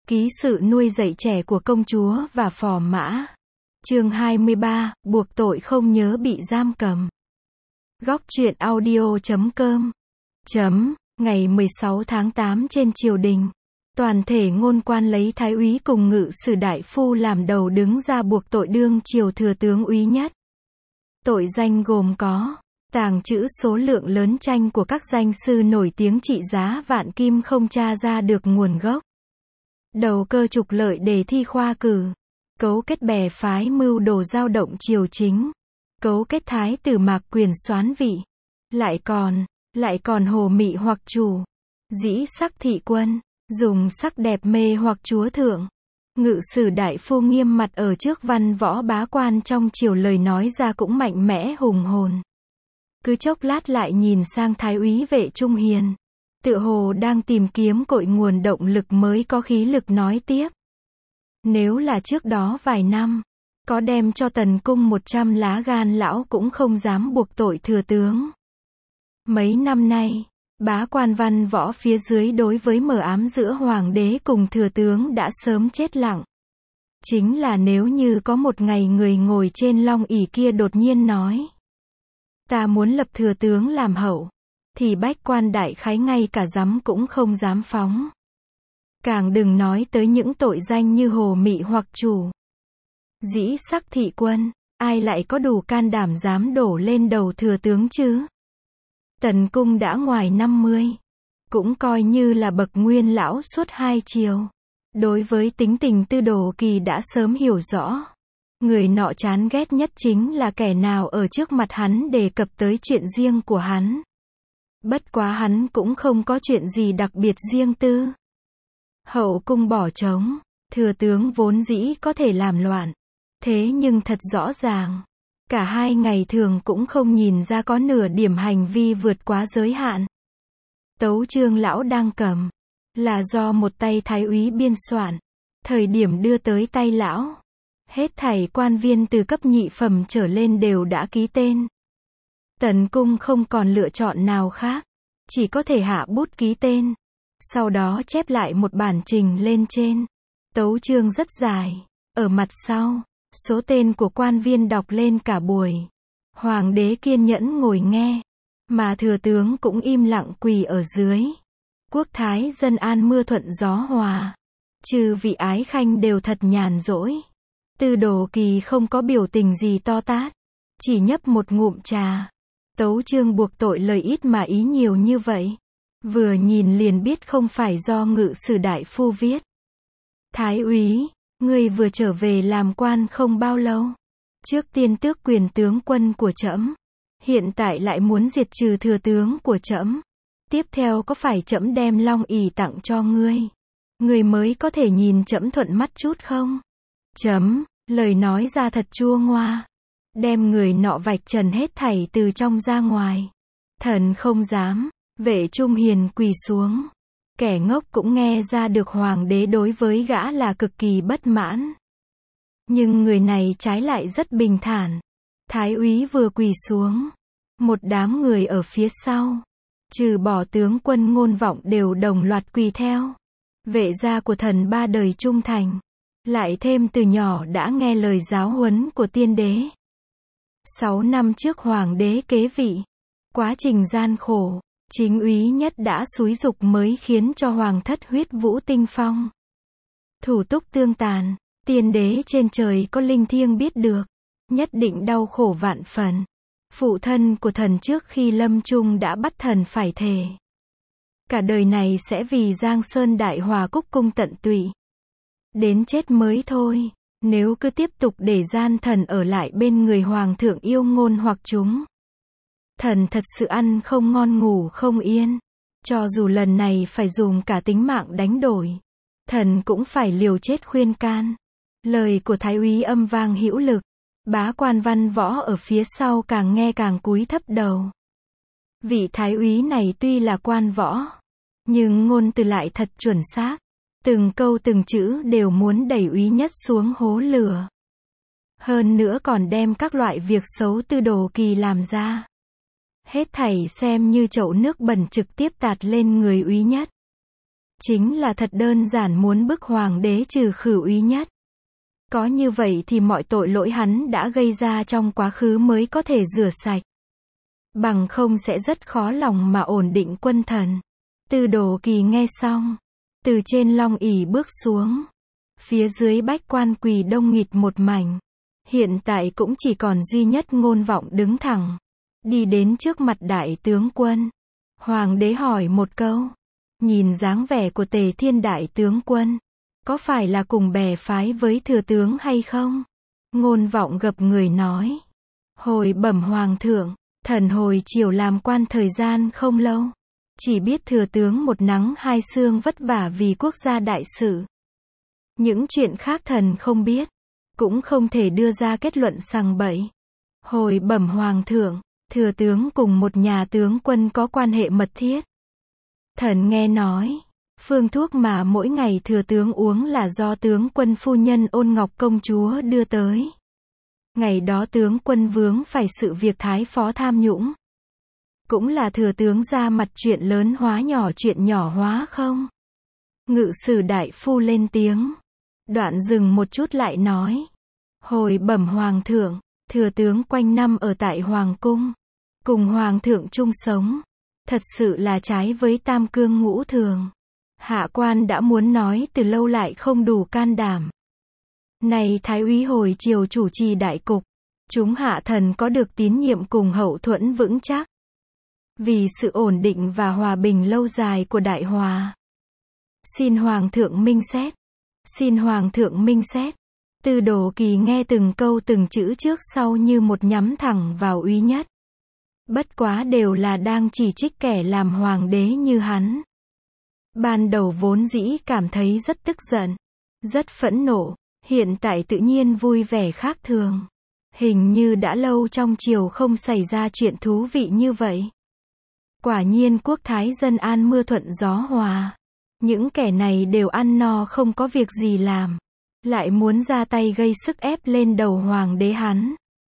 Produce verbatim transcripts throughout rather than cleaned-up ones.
Ký sự nuôi dạy trẻ của công chúa và phò mã. Chương hai mươi ba, buộc tội không nhớ bị giam cầm. Góc truyện audio chấm com. Chấm, ngày mười sáu tháng tám trên triều đình. Toàn thể ngôn quan lấy thái úy cùng ngự sử đại phu làm đầu đứng ra buộc tội đương triều thừa tướng úy nhất. Tội danh gồm có tàng trữ số lượng lớn tranh của các danh sư nổi tiếng trị giá vạn kim không tra ra được nguồn gốc. Đầu cơ trục lợi đề thi khoa cử. Cấu kết bè phái mưu đồ dao động triều chính. Cấu kết thái tử mạc quyền soán vị. Lại còn, lại còn hồ mị hoặc chủ. Dĩ sắc thị quân. Dùng sắc đẹp mê hoặc chúa thượng. Ngự sử đại phu nghiêm mặt ở trước văn võ bá quan trong triều, lời nói ra cũng mạnh mẽ hùng hồn. Cứ chốc lát lại nhìn sang thái úy Vệ Trung Hiền. Tựa hồ đang tìm kiếm cội nguồn động lực mới có khí lực nói tiếp. Nếu là trước đó vài năm, có đem cho tần cung một trăm lá gan lão cũng không dám buộc tội thừa tướng. Mấy năm nay, bá quan văn võ phía dưới đối với mờ ám giữa hoàng đế cùng thừa tướng đã sớm chết lặng. Chính là nếu như có một ngày người ngồi trên long ỷ kia đột nhiên nói: ta muốn lập thừa tướng làm hậu, thì bách quan đại khái ngay cả dám cũng không dám phóng. Càng đừng nói tới những tội danh như hồ mị hoặc chủ. Dĩ sắc thị quân, ai lại có đủ can đảm dám đổ lên đầu thừa tướng chứ? Tần cung đã ngoài năm mươi, cũng coi như là bậc nguyên lão suốt hai triều. Đối với tính tình Tư Đồ Kỳ đã sớm hiểu rõ. Người nọ chán ghét nhất chính là kẻ nào ở trước mặt hắn đề cập tới chuyện riêng của hắn. Bất quá hắn cũng không có chuyện gì đặc biệt riêng tư. Hậu cung bỏ trống, thừa tướng vốn dĩ có thể làm loạn. Thế nhưng thật rõ ràng, cả hai ngày thường cũng không nhìn ra có nửa điểm hành vi vượt quá giới hạn. Tấu chương lão đang cầm, là do một tay thái úy biên soạn. Thời điểm đưa tới tay lão, hết thảy quan viên từ cấp nhị phẩm trở lên đều đã ký tên. Tần cung không còn lựa chọn nào khác, chỉ có thể hạ bút ký tên. Sau đó chép lại một bản trình lên trên. Tấu chương rất dài. Ở mặt sau, số tên của quan viên đọc lên cả buổi. Hoàng đế kiên nhẫn ngồi nghe, mà thừa tướng cũng im lặng quỳ ở dưới. Quốc thái dân an mưa thuận gió hòa. Trừ vị ái khanh đều thật nhàn rỗi. Tư Đồ Kỳ không có biểu tình gì to tát, chỉ nhấp một ngụm trà. Tấu chương buộc tội lời ít mà ý nhiều như vậy. Vừa nhìn liền biết không phải do ngự sử đại phu viết. Thái úy, ngươi vừa trở về làm quan không bao lâu. Trước tiên tước quyền tướng quân của trẫm, hiện tại lại muốn diệt trừ thừa tướng của trẫm. Tiếp theo có phải trẫm đem long ỷ tặng cho ngươi, ngươi mới có thể nhìn trẫm thuận mắt chút không? Chấm, lời nói ra thật chua ngoa. Đem người nọ vạch trần hết thảy từ trong ra ngoài. Thần không dám. Vệ Trung Hiền quỳ xuống. Kẻ ngốc cũng nghe ra được hoàng đế đối với gã là cực kỳ bất mãn. Nhưng người này trái lại rất bình thản. Thái úy vừa quỳ xuống, một đám người ở phía sau, trừ bỏ tướng quân Ngôn Vọng đều đồng loạt quỳ theo. Vệ gia của thần ba đời trung thành, lại thêm từ nhỏ đã nghe lời giáo huấn của tiên đế. Sáu năm trước hoàng đế kế vị, quá trình gian khổ, chính úy nhất đã xúi giục mới khiến cho hoàng thất huyết vũ tinh phong. Thủ túc tương tàn, tiên đế trên trời có linh thiêng biết được, nhất định đau khổ vạn phần. Phụ thân của thần trước khi lâm chung đã bắt thần phải thề. Cả đời này sẽ vì Giang Sơn Đại Hòa Cúc cung tận tụy. Đến chết mới thôi, nếu cứ tiếp tục để gian thần ở lại bên người hoàng thượng yêu ngôn hoặc chúng. Thần thật sự ăn không ngon ngủ không yên. Cho dù lần này phải dùng cả tính mạng đánh đổi, thần cũng phải liều chết khuyên can. Lời của thái úy âm vang hữu lực. Bá quan văn võ ở phía sau càng nghe càng cúi thấp đầu. Vị thái úy này tuy là quan võ, nhưng ngôn từ lại thật chuẩn xác. Từng câu từng chữ đều muốn đẩy úy nhất xuống hố lửa. Hơn nữa còn đem các loại việc xấu Tư Đồ Kỳ làm ra. Hết thảy xem như chậu nước bẩn trực tiếp tạt lên người úy nhất. Chính là thật đơn giản muốn bức hoàng đế trừ khử Úy Nhất. Có như vậy thì mọi tội lỗi hắn đã gây ra trong quá khứ mới có thể rửa sạch. Bằng không sẽ rất khó lòng mà ổn định quân thần. Tư Đồ Kỳ nghe xong, từ trên long ỷ bước xuống. Phía dưới bách quan quỳ đông nghịt một mảnh. Hiện tại cũng chỉ còn duy nhất Ngôn Vọng đứng thẳng. Đi đến trước mặt đại tướng quân. Hoàng đế hỏi một câu. Nhìn dáng vẻ của Tề Thiên đại tướng quân, có phải là cùng bè phái với thừa tướng hay không? Ngôn Vọng gập người nói. Hồi bẩm hoàng thượng, thần hồi chiều làm quan thời gian không lâu. Chỉ biết thừa tướng một nắng hai sương vất vả vì quốc gia đại sự. Những chuyện khác thần không biết, cũng không thể đưa ra kết luận sằng bậy. Hồi bẩm hoàng thượng, thừa tướng cùng một nhà tướng quân có quan hệ mật thiết. Thần nghe nói, phương thuốc mà mỗi ngày thừa tướng uống là do tướng quân phu nhân Ôn Ngọc công chúa đưa tới. Ngày đó tướng quân vướng phải sự việc thái phó tham nhũng. Cũng là thừa tướng ra mặt chuyện lớn hóa nhỏ chuyện nhỏ hóa không? Ngự sử đại phu lên tiếng. Đoạn dừng một chút lại nói. Hồi bẩm hoàng thượng, thừa tướng quanh năm ở tại hoàng cung, cùng hoàng thượng chung sống. Thật sự là trái với tam cương ngũ thường. Hạ quan đã muốn nói từ lâu lại không đủ can đảm. Này thái úy hồi chiều chủ trì đại cục, chúng hạ thần có được tín nhiệm cùng hậu thuẫn vững chắc. Vì sự ổn định và hòa bình lâu dài của đại hòa. Xin hoàng thượng minh xét. Xin hoàng thượng minh xét. Tư Đồ Kỳ nghe từng câu từng chữ trước sau như một nhắm thẳng vào Úy Nhất. Bất quá đều là đang chỉ trích kẻ làm hoàng đế như hắn. Ban đầu vốn dĩ cảm thấy rất tức giận, rất phẫn nộ, hiện tại tự nhiên vui vẻ khác thường. Hình như đã lâu trong triều không xảy ra chuyện thú vị như vậy. Quả nhiên quốc thái dân an mưa thuận gió hòa. Những kẻ này đều ăn no không có việc gì làm, lại muốn ra tay gây sức ép lên đầu hoàng đế hắn.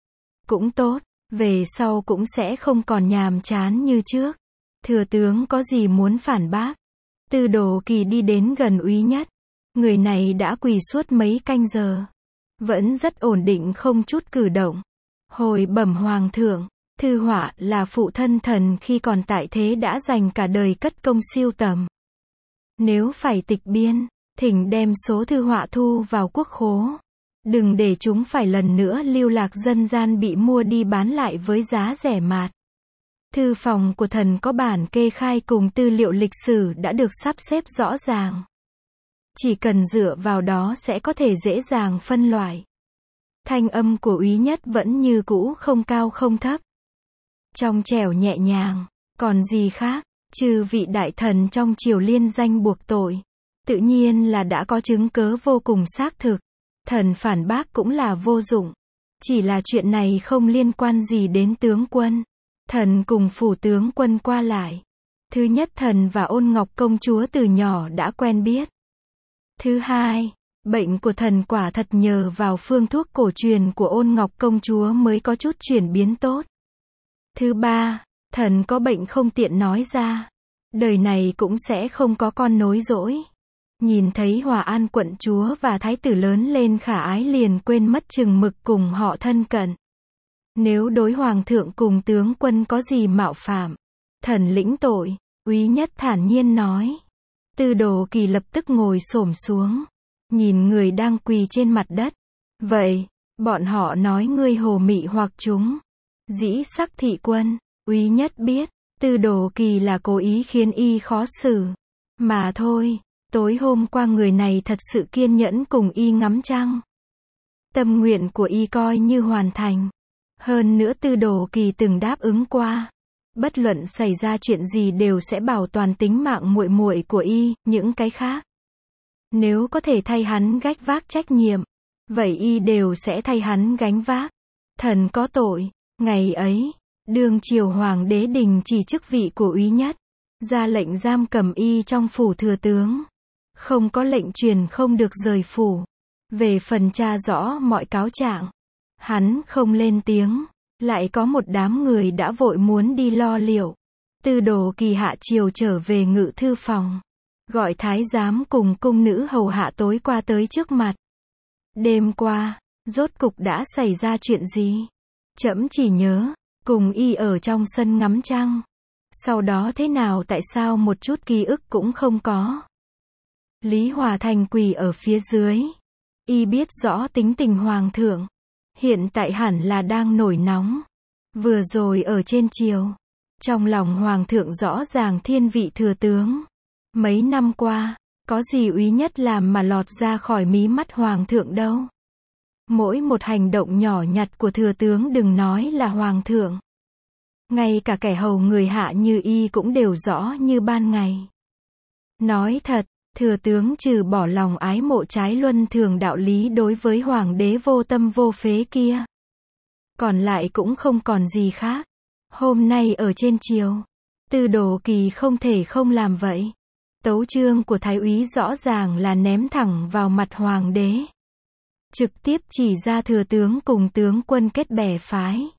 Cũng tốt, về sau cũng sẽ không còn nhàm chán như trước. Thừa tướng có gì muốn phản bác? Tư Đồ Kỳ đi đến gần Úy Nhất. Người này đã quỳ suốt mấy canh giờ, vẫn rất ổn định không chút cử động. Hồi bẩm hoàng thượng, thư họa là phụ thân thần khi còn tại thế đã dành cả đời cất công siêu tầm. Nếu phải tịch biên, thỉnh đem số thư họa thu vào quốc khố. Đừng để chúng phải lần nữa lưu lạc dân gian bị mua đi bán lại với giá rẻ mạt. Thư phòng của thần có bản kê khai cùng tư liệu lịch sử đã được sắp xếp rõ ràng. Chỉ cần dựa vào đó sẽ có thể dễ dàng phân loại. Thanh âm của Úy Nhất vẫn như cũ không cao không thấp. Trong trẻo nhẹ nhàng, còn gì khác, trừ vị đại thần trong triều liên danh buộc tội. Tự nhiên là đã có chứng cớ vô cùng xác thực. Thần phản bác cũng là vô dụng. Chỉ là chuyện này không liên quan gì đến tướng quân. Thần cùng phủ tướng quân qua lại. Thứ nhất thần và Ôn Ngọc công chúa từ nhỏ đã quen biết. Thứ hai, bệnh của thần quả thật nhờ vào phương thuốc cổ truyền của Ôn Ngọc công chúa mới có chút chuyển biến tốt. Thứ ba, thần có bệnh không tiện nói ra. Đời này cũng sẽ không có con nối dõi. Nhìn thấy Hòa An quận chúa và thái tử lớn lên khả ái liền quên mất chừng mực cùng họ thân cận. Nếu đối hoàng thượng cùng tướng quân có gì mạo phạm, thần lĩnh tội, Úy Nhất thản nhiên nói. Tư Đồ Kỳ lập tức ngồi xổm xuống, nhìn người đang quỳ trên mặt đất. Vậy, bọn họ nói ngươi hồ mị hoặc chúng dĩ sắc thị quân. Úy Nhất biết, Tư Đồ Kỳ là cố ý khiến y khó xử. Mà thôi, tối hôm qua người này thật sự kiên nhẫn cùng y ngắm trăng. Tâm nguyện của y coi như hoàn thành. Hơn nữa Tư Đồ Kỳ từng đáp ứng qua. Bất luận xảy ra chuyện gì đều sẽ bảo toàn tính mạng muội muội của y, những cái khác. Nếu có thể thay hắn gánh vác trách nhiệm, vậy y đều sẽ thay hắn gánh vác. Thần có tội, ngày ấy, đương triều hoàng đế đình chỉ chức vị của Úy Nhất, ra lệnh giam cầm y trong phủ thừa tướng. Không có lệnh truyền không được rời phủ. Về phần tra rõ mọi cáo trạng, hắn không lên tiếng. Lại có một đám người đã vội muốn đi lo liệu. Tư Đồ Kỳ hạ triều trở về ngự thư phòng. gọi thái giám cùng cung nữ hầu hạ tối qua tới trước mặt. Đêm qua, rốt cục đã xảy ra chuyện gì? Trẫm chỉ nhớ, cùng y ở trong sân ngắm trăng. Sau đó thế nào tại sao một chút ký ức cũng không có? Lý Hòa Thành quỳ ở phía dưới. Y biết rõ tính tình hoàng thượng. Hiện tại hẳn là đang nổi nóng. Vừa rồi ở trên triều. Trong lòng hoàng thượng rõ ràng thiên vị thừa tướng. Mấy năm qua, có gì úy nhất làm mà lọt ra khỏi mí mắt hoàng thượng đâu. Mỗi một hành động nhỏ nhặt của thừa tướng đừng nói là hoàng thượng. Ngay cả kẻ hầu người hạ như y cũng đều rõ như ban ngày. Nói thật, thừa tướng trừ bỏ lòng ái mộ trái luân thường đạo lý đối với hoàng đế vô tâm vô phế kia. Còn lại cũng không còn gì khác. Hôm nay ở trên triều, Tư Đồ Kỳ không thể không làm vậy. Tấu chương của thái úy rõ ràng là ném thẳng vào mặt hoàng đế. Trực tiếp chỉ ra thừa tướng cùng tướng quân kết bè phái.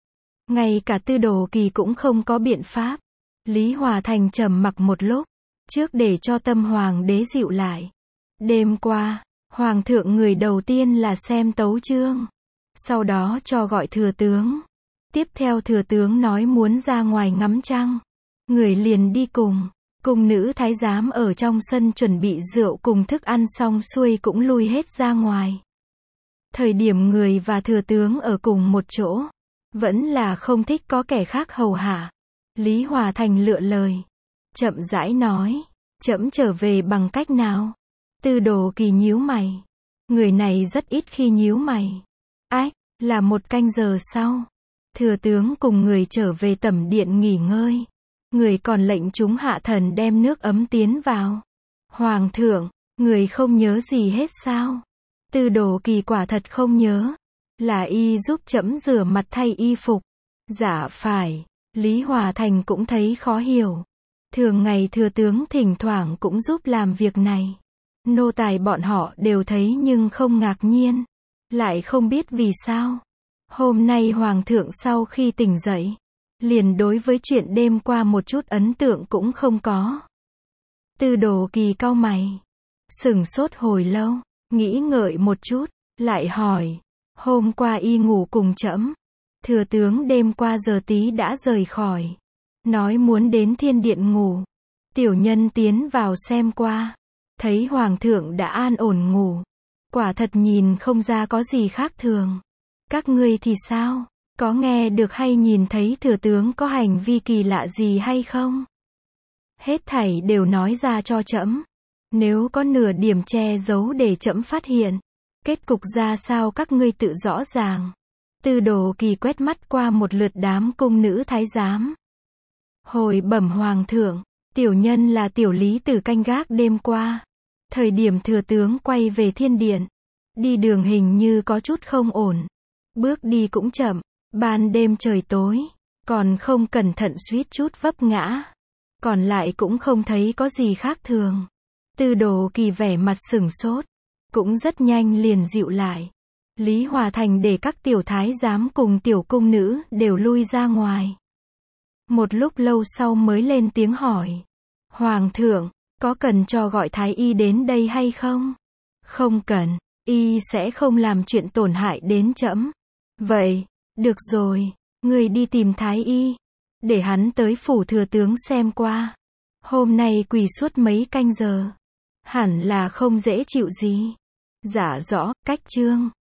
Ngay cả Tư Đồ Kỳ cũng không có biện pháp. Lý Hòa Thành trầm mặc một lúc, trước để cho tâm hoàng đế dịu lại. Đêm qua, hoàng thượng người đầu tiên là xem tấu chương. Sau đó cho gọi thừa tướng. Tiếp theo thừa tướng nói muốn ra ngoài ngắm trăng. Người liền đi cùng. Cung nữ thái giám ở trong sân chuẩn bị rượu cùng thức ăn xong xuôi cũng lui hết ra ngoài. Thời điểm người và thừa tướng ở cùng một chỗ, vẫn là không thích có kẻ khác hầu hạ. Lý Hòa Thành lựa lời. Chậm rãi nói. Trẫm trở về bằng cách nào? Tư Đồ Kỳ nhíu mày. Người này rất ít khi nhíu mày. Ách, là một canh giờ sau. Thừa tướng cùng người trở về tẩm điện nghỉ ngơi. Người còn lệnh chúng hạ thần đem nước ấm tiến vào. Hoàng thượng, người không nhớ gì hết sao? Tư Đồ Kỳ quả thật không nhớ. Là y giúp trẫm rửa mặt thay y phục. Dạ phải. Lý Hòa Thành cũng thấy khó hiểu. Thường ngày thừa tướng thỉnh thoảng cũng giúp làm việc này. Nô tài bọn họ đều thấy nhưng không ngạc nhiên. Lại không biết vì sao. Hôm nay hoàng thượng sau khi tỉnh dậy, liền đối với chuyện đêm qua một chút ấn tượng cũng không có. Tư Đồ Kỳ cau mày. Sửng sốt hồi lâu, nghĩ ngợi một chút, lại hỏi. Hôm qua y ngủ cùng trẫm. Thừa tướng đêm qua giờ tí đã rời khỏi. Nói muốn đến thiên điện ngủ. Tiểu nhân tiến vào xem qua. Thấy hoàng thượng đã an ổn ngủ. Quả thật nhìn không ra có gì khác thường. Các ngươi thì sao? Có nghe được hay nhìn thấy thừa tướng có hành vi kỳ lạ gì hay không? Hết thảy đều nói ra cho trẫm. Nếu có nửa điểm che giấu để trẫm phát hiện, kết cục ra sao các ngươi tự rõ ràng. Tư Đồ Kỳ quét mắt qua một lượt đám cung nữ thái giám. Hồi bẩm hoàng thượng, tiểu nhân là tiểu lý tử canh gác đêm qua. Thời điểm thừa tướng quay về thiên điện, đi đường hình như có chút không ổn. Bước đi cũng chậm, ban đêm trời tối, còn không cẩn thận suýt chút vấp ngã. Còn lại cũng không thấy có gì khác thường. Tư Đồ Kỳ vẻ mặt sửng sốt, cũng rất nhanh liền dịu lại. Lý Hòa Thành để các tiểu thái giám cùng tiểu cung nữ đều lui ra ngoài. Một lúc lâu sau mới lên tiếng hỏi. Hoàng thượng, có cần cho gọi thái y đến đây hay không? Không cần, y sẽ không làm chuyện tổn hại đến trẫm. Vậy, được rồi, người đi tìm thái y, để hắn tới phủ thừa tướng xem qua. Hôm nay quỳ suốt mấy canh giờ, hẳn là không dễ chịu gì. Dạ rõ, cách chương.